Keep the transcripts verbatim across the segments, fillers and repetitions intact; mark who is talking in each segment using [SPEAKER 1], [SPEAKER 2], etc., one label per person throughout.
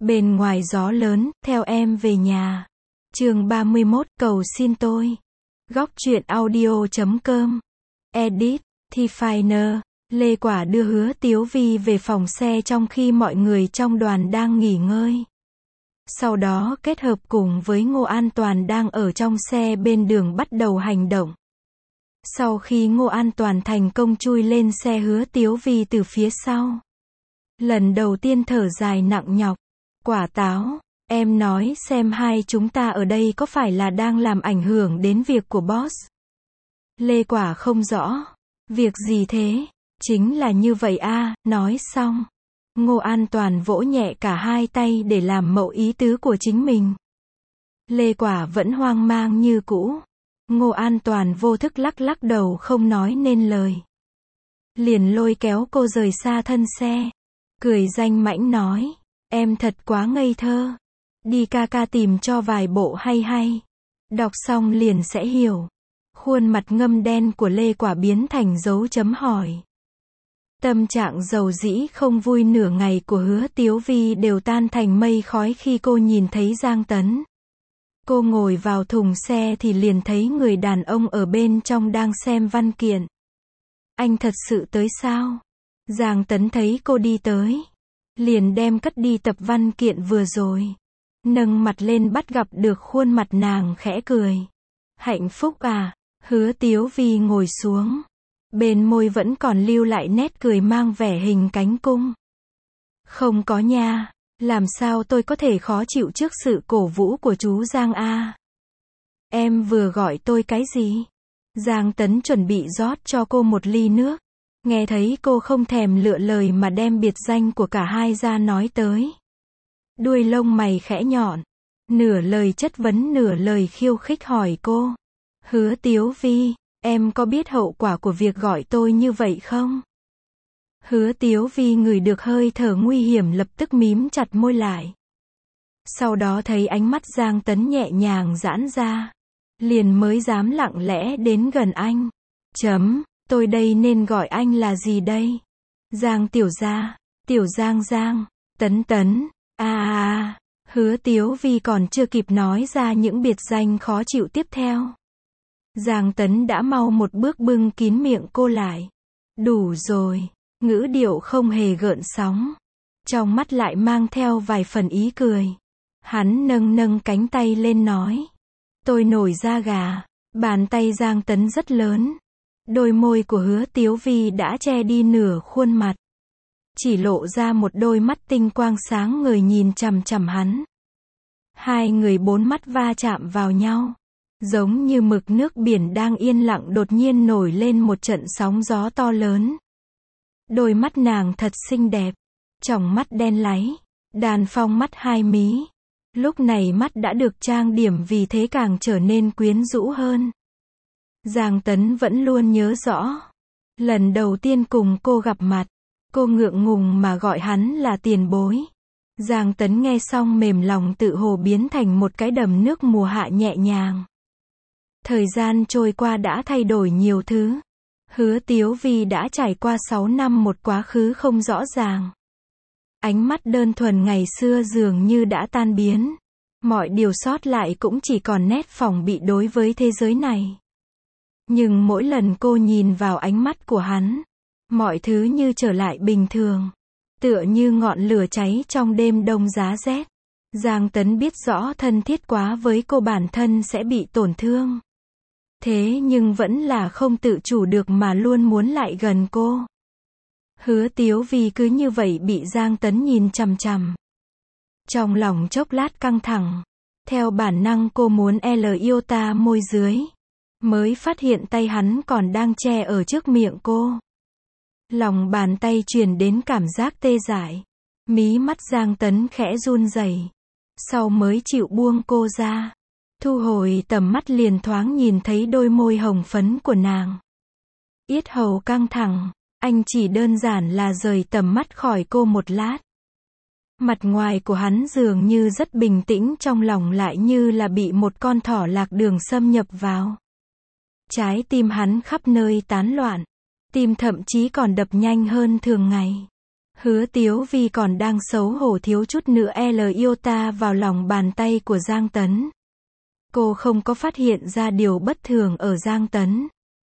[SPEAKER 1] Bên ngoài gió lớn, theo em về nhà. Chương ba mươi mốt, cầu xin tôi. Góc truyện audio chấm com. Edit, T-Finer. Lê Quả đưa Hứa Tiếu Vi về phòng xe trong khi mọi người trong đoàn đang nghỉ ngơi. Sau đó kết hợp cùng với Ngô An Toàn đang ở trong xe bên đường bắt đầu hành động. Sau khi Ngô An Toàn thành công chui lên xe Hứa Tiếu Vi từ phía sau. Lần đầu tiên thở dài nặng nhọc. Quả táo, em nói xem hai chúng ta ở đây có phải là đang làm ảnh hưởng đến việc của boss? Lê Quả không rõ. Việc gì thế? Chính là như vậy a. Nói xong. Ngô An Toàn vỗ nhẹ cả hai tay để làm mẫu ý tứ của chính mình. Lê Quả vẫn hoang mang như cũ. Ngô An Toàn vô thức lắc lắc đầu không nói nên lời. Liền lôi kéo cô rời xa thân xe. Cười danh mãnh nói. Em thật quá ngây thơ. Đi ca ca tìm cho vài bộ hay hay. Đọc xong liền sẽ hiểu. Khuôn mặt ngâm đen của Lê Quả biến thành dấu chấm hỏi. Tâm trạng dầu dĩ không vui nửa ngày của Hứa Tiếu Vi đều tan thành mây khói khi cô nhìn thấy Giang Tấn. Cô ngồi vào thùng xe thì liền thấy người đàn ông ở bên trong đang xem văn kiện. Anh thật sự tới sao? Giang Tấn thấy cô đi tới. Liền đem cất đi tập văn kiện vừa rồi. Nâng mặt lên bắt gặp được khuôn mặt nàng khẽ cười. Hạnh phúc à? Hứa Tiếu Vi ngồi xuống. Bên môi vẫn còn lưu lại nét cười mang vẻ hình cánh cung. Không có nha. Làm sao tôi có thể khó chịu trước sự cổ vũ của chú Giang a? Em vừa gọi tôi cái gì? Giang Tấn chuẩn bị rót cho cô một ly nước. Nghe thấy cô không thèm lựa lời mà đem biệt danh của cả hai ra nói tới. Đuôi lông mày khẽ nhọn. Nửa lời chất vấn nửa lời khiêu khích hỏi cô. Hứa Tiếu Vi, em có biết hậu quả của việc gọi tôi như vậy không? Hứa Tiếu Vi ngửi được hơi thở nguy hiểm lập tức mím chặt môi lại. Sau đó thấy ánh mắt Giang Tấn nhẹ nhàng giãn ra. Liền mới dám lặng lẽ đến gần anh. Chấm. Tôi đây nên gọi anh là gì đây? Giang tiểu gia, tiểu Giang Giang, Tấn Tấn, a a a. Hứa Tiếu Vi còn chưa kịp nói ra những biệt danh khó chịu tiếp theo. Giang Tấn đã mau một bước bưng kín miệng cô lại. Đủ rồi, ngữ điệu không hề gợn sóng. Trong mắt lại mang theo vài phần ý cười. Hắn nâng nâng cánh tay lên nói. Tôi nổi da gà. Bàn tay Giang Tấn rất lớn. Đôi môi của Hứa Tiếu Vi đã che đi nửa khuôn mặt. Chỉ lộ ra một đôi mắt tinh quang sáng người nhìn chằm chằm hắn. Hai người bốn mắt va chạm vào nhau. Giống như mực nước biển đang yên lặng đột nhiên nổi lên một trận sóng gió to lớn. Đôi mắt nàng thật xinh đẹp. Tròng mắt đen láy. Đàn phong mắt hai mí. Lúc này mắt đã được trang điểm vì thế càng trở nên quyến rũ hơn. Giang Tấn vẫn luôn nhớ rõ. Lần đầu tiên cùng cô gặp mặt, cô ngượng ngùng mà gọi hắn là tiền bối. Giang Tấn nghe xong mềm lòng tự hồ biến thành một cái đầm nước mùa hạ nhẹ nhàng. Thời gian trôi qua đã thay đổi nhiều thứ. Hứa Tiếu Vi đã trải qua sáu năm một quá khứ không rõ ràng. Ánh mắt đơn thuần ngày xưa dường như đã tan biến. Mọi điều sót lại cũng chỉ còn nét phòng bị đối với thế giới này. Nhưng mỗi lần cô nhìn vào ánh mắt của hắn, mọi thứ như trở lại bình thường. Tựa như ngọn lửa cháy trong đêm đông giá rét. Giang Tấn biết rõ thân thiết quá với cô bản thân sẽ bị tổn thương. Thế nhưng vẫn là không tự chủ được mà luôn muốn lại gần cô. Hứa Tiếu Vi cứ như vậy bị Giang Tấn nhìn chằm chằm. Trong lòng chốc lát căng thẳng. Theo bản năng cô muốn L yêu ta môi dưới. Mới phát hiện tay hắn còn đang che ở trước miệng cô. Lòng bàn tay truyền đến cảm giác tê dại. Mí mắt Giang Tấn khẽ run rẩy. Sau mới chịu buông cô ra. Thu hồi tầm mắt liền thoáng nhìn thấy đôi môi hồng phấn của nàng. Yết hầu căng thẳng. Anh chỉ đơn giản là rời tầm mắt khỏi cô một lát. Mặt ngoài của hắn dường như rất bình tĩnh, trong lòng lại như là bị một con thỏ lạc đường xâm nhập vào. Trái tim hắn khắp nơi tán loạn. Tim thậm chí còn đập nhanh hơn thường ngày. Hứa Tiếu Vi còn đang xấu hổ thiếu chút nữa L iota vào lòng bàn tay của Giang Tấn. Cô không có phát hiện ra điều bất thường ở Giang Tấn.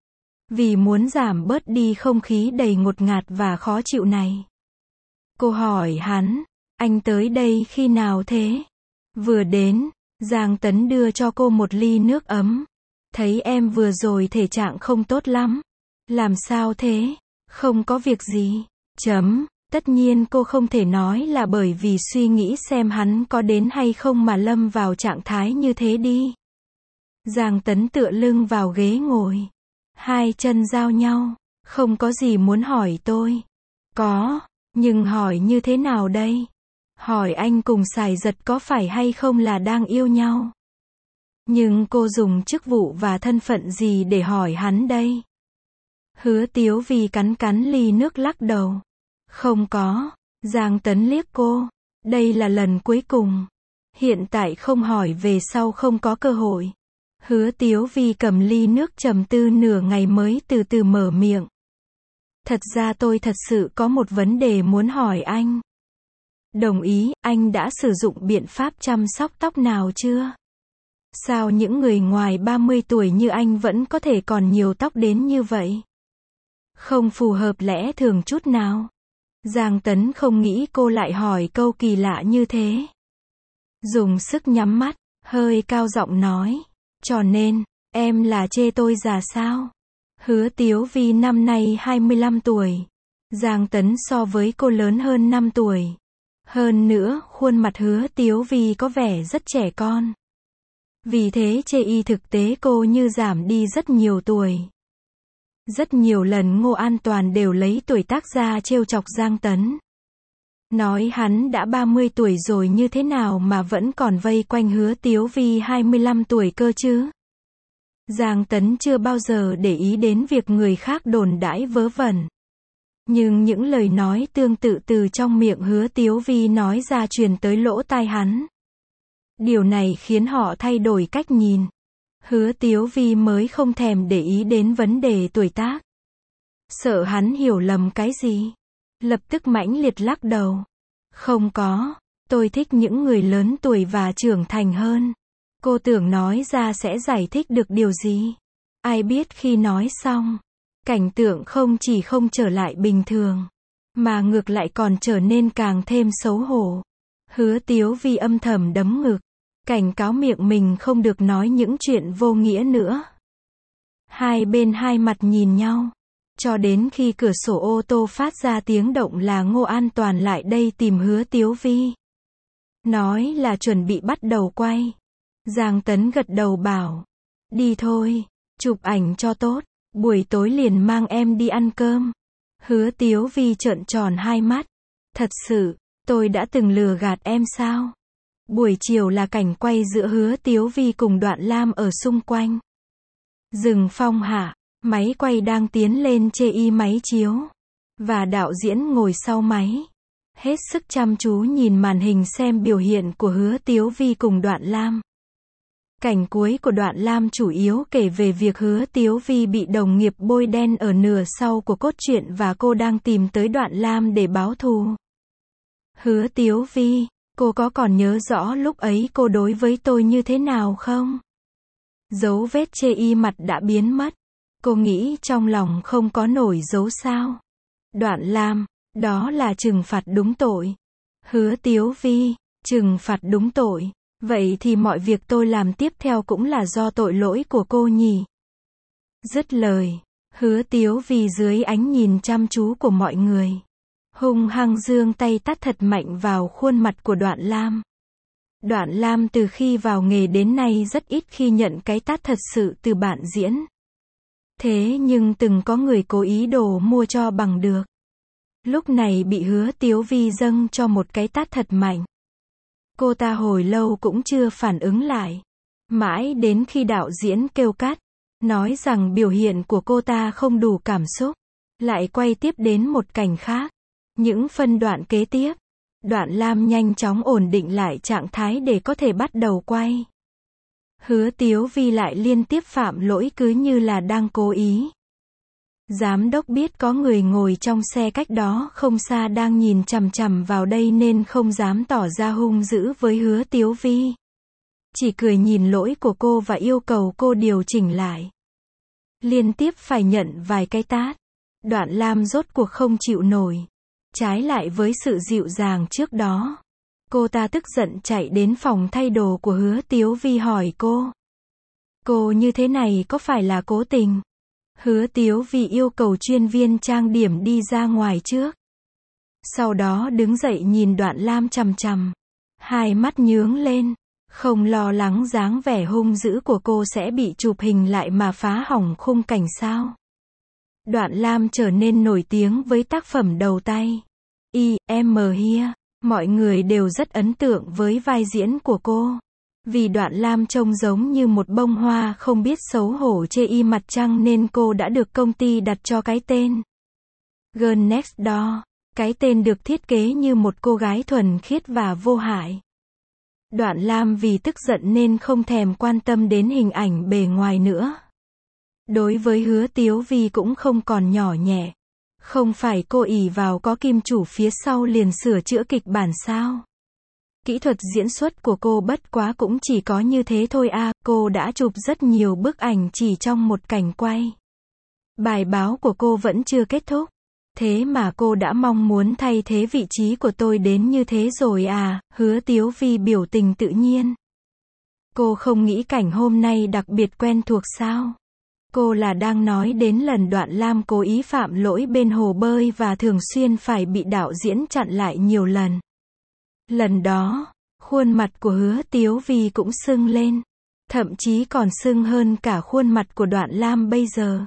[SPEAKER 1] Vì muốn giảm bớt đi không khí đầy ngột ngạt và khó chịu này. Cô hỏi hắn, anh tới đây khi nào thế? Vừa đến, Giang Tấn đưa cho cô một ly nước ấm. Thấy em vừa rồi thể trạng không tốt lắm. Làm sao thế? Không có việc gì. Chấm. Tất nhiên cô không thể nói là bởi vì suy nghĩ xem hắn có đến hay không mà lâm vào trạng thái như thế đi. Giang Tấn tựa lưng vào ghế ngồi. Hai chân giao nhau. Không có gì muốn hỏi tôi. Có, nhưng hỏi như thế nào đây? Hỏi anh cùng Sài Giật có phải hay không là đang yêu nhau? Nhưng cô dùng chức vụ và thân phận gì để hỏi hắn đây? Hứa Tiếu Vi cắn cắn ly nước lắc đầu. Không có. Giang Tấn liếc cô. Đây là lần cuối cùng. Hiện tại không hỏi về sau không có cơ hội. Hứa Tiếu Vi cầm ly nước trầm tư nửa ngày mới từ từ mở miệng. Thật ra tôi thật sự có một vấn đề muốn hỏi anh. Đồng ý, anh đã sử dụng biện pháp chăm sóc tóc nào chưa? Sao những người ngoài ba mươi tuổi như anh vẫn có thể còn nhiều tóc đến như vậy? Không phù hợp lẽ thường chút nào. Giang Tấn không nghĩ cô lại hỏi câu kỳ lạ như thế. Dùng sức nhắm mắt, hơi cao giọng nói. Cho nên, em là chê tôi già sao? Hứa Tiếu Vi năm nay hai mươi lăm tuổi. Giang Tấn so với cô lớn hơn năm tuổi. Hơn nữa, khuôn mặt Hứa Tiếu Vi có vẻ rất trẻ con. Vì thế chê y thực tế cô như giảm đi rất nhiều tuổi. Rất nhiều lần Ngô An Toàn đều lấy tuổi tác ra trêu chọc Giang Tấn. Nói hắn đã ba mươi tuổi rồi như thế nào mà vẫn còn vây quanh Hứa Tiếu Vi hai mươi lăm tuổi cơ chứ. Giang Tấn chưa bao giờ để ý đến việc người khác đồn đãi vớ vẩn. Nhưng những lời nói tương tự từ trong miệng Hứa Tiếu Vi nói ra truyền tới lỗ tai hắn. Điều này khiến họ thay đổi cách nhìn. Hứa Tiếu Vi mới không thèm để ý đến vấn đề tuổi tác. Sợ hắn hiểu lầm cái gì. Lập tức mãnh liệt lắc đầu. Không có, tôi thích những người lớn tuổi và trưởng thành hơn. Cô tưởng nói ra sẽ giải thích được điều gì. Ai biết khi nói xong, cảnh tượng không chỉ không trở lại bình thường, mà ngược lại còn trở nên càng thêm xấu hổ. Hứa Tiếu Vi âm thầm đấm ngực, cảnh cáo miệng mình không được nói những chuyện vô nghĩa nữa. Hai bên hai mặt nhìn nhau, cho đến khi cửa sổ ô tô phát ra tiếng động là Ngô An Toàn lại đây tìm Hứa Tiếu Vi. Nói là chuẩn bị bắt đầu quay. Giang Tấn gật đầu bảo, đi thôi, chụp ảnh cho tốt, buổi tối liền mang em đi ăn cơm. Hứa Tiếu Vi trợn tròn hai mắt. Thật sự, tôi đã từng lừa gạt em sao? Buổi chiều là cảnh quay giữa Hứa Tiếu Vi cùng Đoạn Lam ở xung quanh. Rừng phong hạ, máy quay đang tiến lên chê y máy chiếu. Và đạo diễn ngồi sau máy. Hết sức chăm chú nhìn màn hình xem biểu hiện của Hứa Tiếu Vi cùng Đoạn Lam. Cảnh cuối của Đoạn Lam chủ yếu kể về việc Hứa Tiếu Vi bị đồng nghiệp bôi đen ở nửa sau của cốt truyện và cô đang tìm tới Đoạn Lam để báo thù. Hứa Tiếu Vi, cô có còn nhớ rõ lúc ấy cô đối với tôi như thế nào không? Dấu vết chê y mặt đã biến mất. Cô nghĩ trong lòng không có nổi dấu sao? Đoạn Lam, đó là trừng phạt đúng tội. Hứa Tiếu Vi, trừng phạt đúng tội. Vậy thì mọi việc tôi làm tiếp theo cũng là do tội lỗi của cô nhỉ? Dứt lời, Hứa Tiếu Vi dưới ánh nhìn chăm chú của mọi người, hung hăng giương tay tát thật mạnh vào khuôn mặt của Đoạn Lam. Đoạn Lam từ khi vào nghề đến nay rất ít khi nhận cái tát thật sự từ bạn diễn. Thế nhưng từng có người cố ý đồ mua cho bằng được. Lúc này bị Hứa Tiếu Vi dâng cho một cái tát thật mạnh. Cô ta hồi lâu cũng chưa phản ứng lại. Mãi đến khi đạo diễn kêu cắt, nói rằng biểu hiện của cô ta không đủ cảm xúc, lại quay tiếp đến một cảnh khác. Những phân đoạn kế tiếp, Đoạn Lam nhanh chóng ổn định lại trạng thái để có thể bắt đầu quay. Hứa Tiếu Vi lại liên tiếp phạm lỗi cứ như là đang cố ý. Giám đốc biết có người ngồi trong xe cách đó không xa đang nhìn chằm chằm vào đây nên không dám tỏ ra hung dữ với Hứa Tiếu Vi. Chỉ cười nhìn lỗi của cô và yêu cầu cô điều chỉnh lại. Liên tiếp phải nhận vài cái tát. Đoạn Lam rốt cuộc không chịu nổi. Trái lại với sự dịu dàng trước đó. Cô ta tức giận chạy đến phòng thay đồ của Hứa Tiếu Vi hỏi cô. Cô như thế này có phải là cố tình? Hứa Tiếu Vi yêu cầu chuyên viên trang điểm đi ra ngoài trước. Sau đó đứng dậy nhìn Đoạn Lam chằm chằm. Hai mắt nhướng lên. Không lo lắng dáng vẻ hung dữ của cô sẽ bị chụp hình lại mà phá hỏng khung cảnh sao. Đoạn Lam trở nên nổi tiếng với tác phẩm đầu tay. I Am Here. Mọi người đều rất ấn tượng với vai diễn của cô. Vì Đoạn Lam trông giống như một bông hoa không biết xấu hổ chê y mặt trăng nên cô đã được công ty đặt cho cái tên Girl Next Door. Cái tên được thiết kế như một cô gái thuần khiết và vô hại. Đoạn Lam vì tức giận nên không thèm quan tâm đến hình ảnh bề ngoài nữa. Đối với Hứa Tiếu Vi cũng không còn nhỏ nhẹ. Không phải cô ỷ vào có kim chủ phía sau liền sửa chữa kịch bản sao? Kỹ thuật diễn xuất của cô bất quá cũng chỉ có như thế thôi à, cô đã chụp rất nhiều bức ảnh chỉ trong một cảnh quay. Bài báo của cô vẫn chưa kết thúc. Thế mà cô đã mong muốn thay thế vị trí của tôi đến như thế rồi à, Hứa Tiếu Vi biểu tình tự nhiên. Cô không nghĩ cảnh hôm nay đặc biệt quen thuộc sao? Cô là đang nói đến lần Đoạn Lam cố ý phạm lỗi bên hồ bơi và thường xuyên phải bị đạo diễn chặn lại nhiều lần. Lần đó, khuôn mặt của Hứa Tiếu Vi cũng sưng lên. Thậm chí còn sưng hơn cả khuôn mặt của Đoạn Lam bây giờ.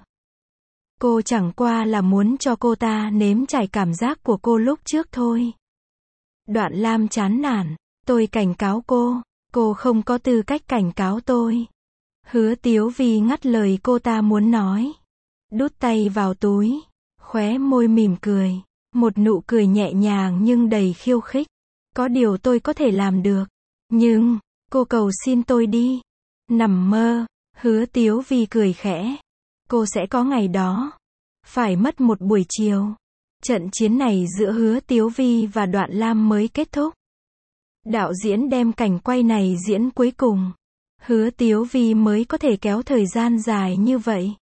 [SPEAKER 1] Cô chẳng qua là muốn cho cô ta nếm trải cảm giác của cô lúc trước thôi. Đoạn Lam chán nản. Tôi cảnh cáo cô. Cô không có tư cách cảnh cáo tôi. Hứa Tiếu Vi ngắt lời cô ta muốn nói. Đút tay vào túi. Khóe môi mỉm cười. Một nụ cười nhẹ nhàng nhưng đầy khiêu khích. Có điều tôi có thể làm được. Nhưng, cô cầu xin tôi đi. Nằm mơ. Hứa Tiếu Vi cười khẽ. Cô sẽ có ngày đó. Phải mất một buổi chiều. Trận chiến này giữa Hứa Tiếu Vi và Đoạn Lam mới kết thúc. Đạo diễn đem cảnh quay này diễn cuối cùng. Hứa Tiếu Vi mới có thể kéo thời gian dài như vậy.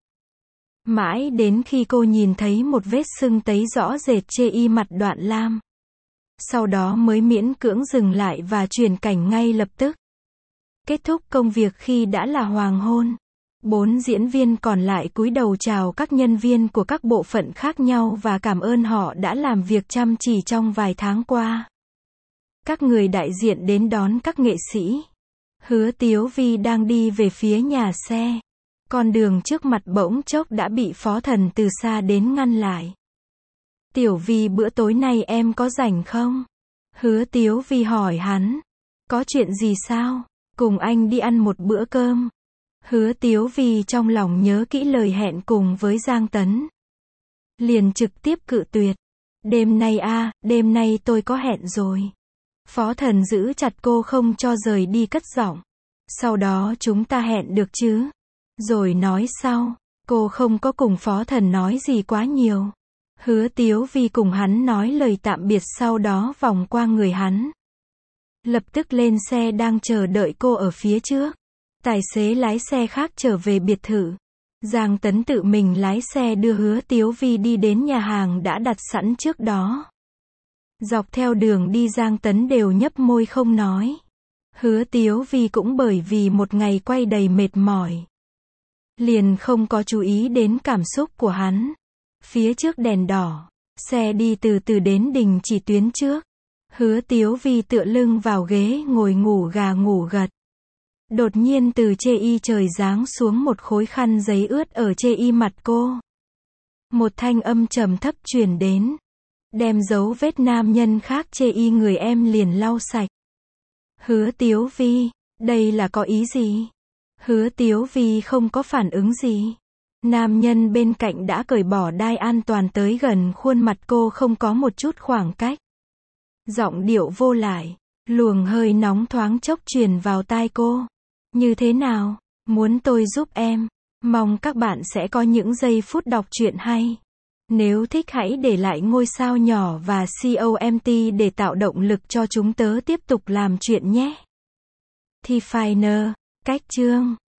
[SPEAKER 1] Mãi đến khi cô nhìn thấy một vết sưng tấy rõ rệt trên y mặt Đoạn Lam. Sau đó mới miễn cưỡng dừng lại và chuyển cảnh ngay lập tức. Kết thúc công việc khi đã là hoàng hôn. Bốn diễn viên còn lại cúi đầu chào các nhân viên của các bộ phận khác nhau và cảm ơn họ đã làm việc chăm chỉ trong vài tháng qua. Các người đại diện đến đón các nghệ sĩ. Hứa Tiếu Vi đang đi về phía nhà xe. Con đường trước mặt bỗng chốc đã bị Phó Thần từ xa đến ngăn lại. Tiểu Vi, bữa tối nay em có rảnh không? Hứa Tiếu Vi hỏi hắn. Có chuyện gì sao? Cùng anh đi ăn một bữa cơm. Hứa Tiếu Vi trong lòng nhớ kỹ lời hẹn cùng với Giang Tấn. Liền trực tiếp cự tuyệt. Đêm nay à, đêm nay tôi có hẹn rồi. Phó Thần giữ chặt cô không cho rời đi cất giọng. Sau đó chúng ta hẹn được chứ? Rồi nói sau. Cô không có cùng Phó Thần nói gì quá nhiều. Hứa Tiếu Vi cùng hắn nói lời tạm biệt sau đó vòng qua người hắn. Lập tức lên xe đang chờ đợi cô ở phía trước. Tài xế lái xe khác trở về biệt thự. Giang Tấn tự mình lái xe đưa Hứa Tiếu Vi đi đến nhà hàng đã đặt sẵn trước đó. Dọc theo đường đi Giang Tấn đều nhấp môi không nói. Hứa Tiếu Vi cũng bởi vì một ngày quay đầy mệt mỏi. Liền không có chú ý đến cảm xúc của hắn. Phía trước đèn đỏ. Xe đi từ từ đến Đình Chỉ tuyến trước. Hứa Tiếu Vi tựa lưng vào ghế ngồi ngủ gà ngủ gật. Đột nhiên từ chê y trời giáng xuống một khối khăn giấy ướt ở chê y mặt cô. Một thanh âm trầm thấp truyền đến. Đem dấu vết nam nhân khác chê y người em liền lau sạch. Hứa Tiếu Vi, đây là có ý gì? Hứa Tiếu Vi không có phản ứng gì. Nam nhân bên cạnh đã cởi bỏ đai an toàn tới gần khuôn mặt cô không có một chút khoảng cách. Giọng điệu vô lại, luồng hơi nóng thoáng chốc truyền vào tai cô. Như thế nào? Muốn tôi giúp em? Mong các bạn sẽ có những giây phút đọc truyện hay. Nếu thích hãy để lại ngôi sao nhỏ và comment để tạo động lực cho chúng tớ tiếp tục làm chuyện nhé. Definer, cách chương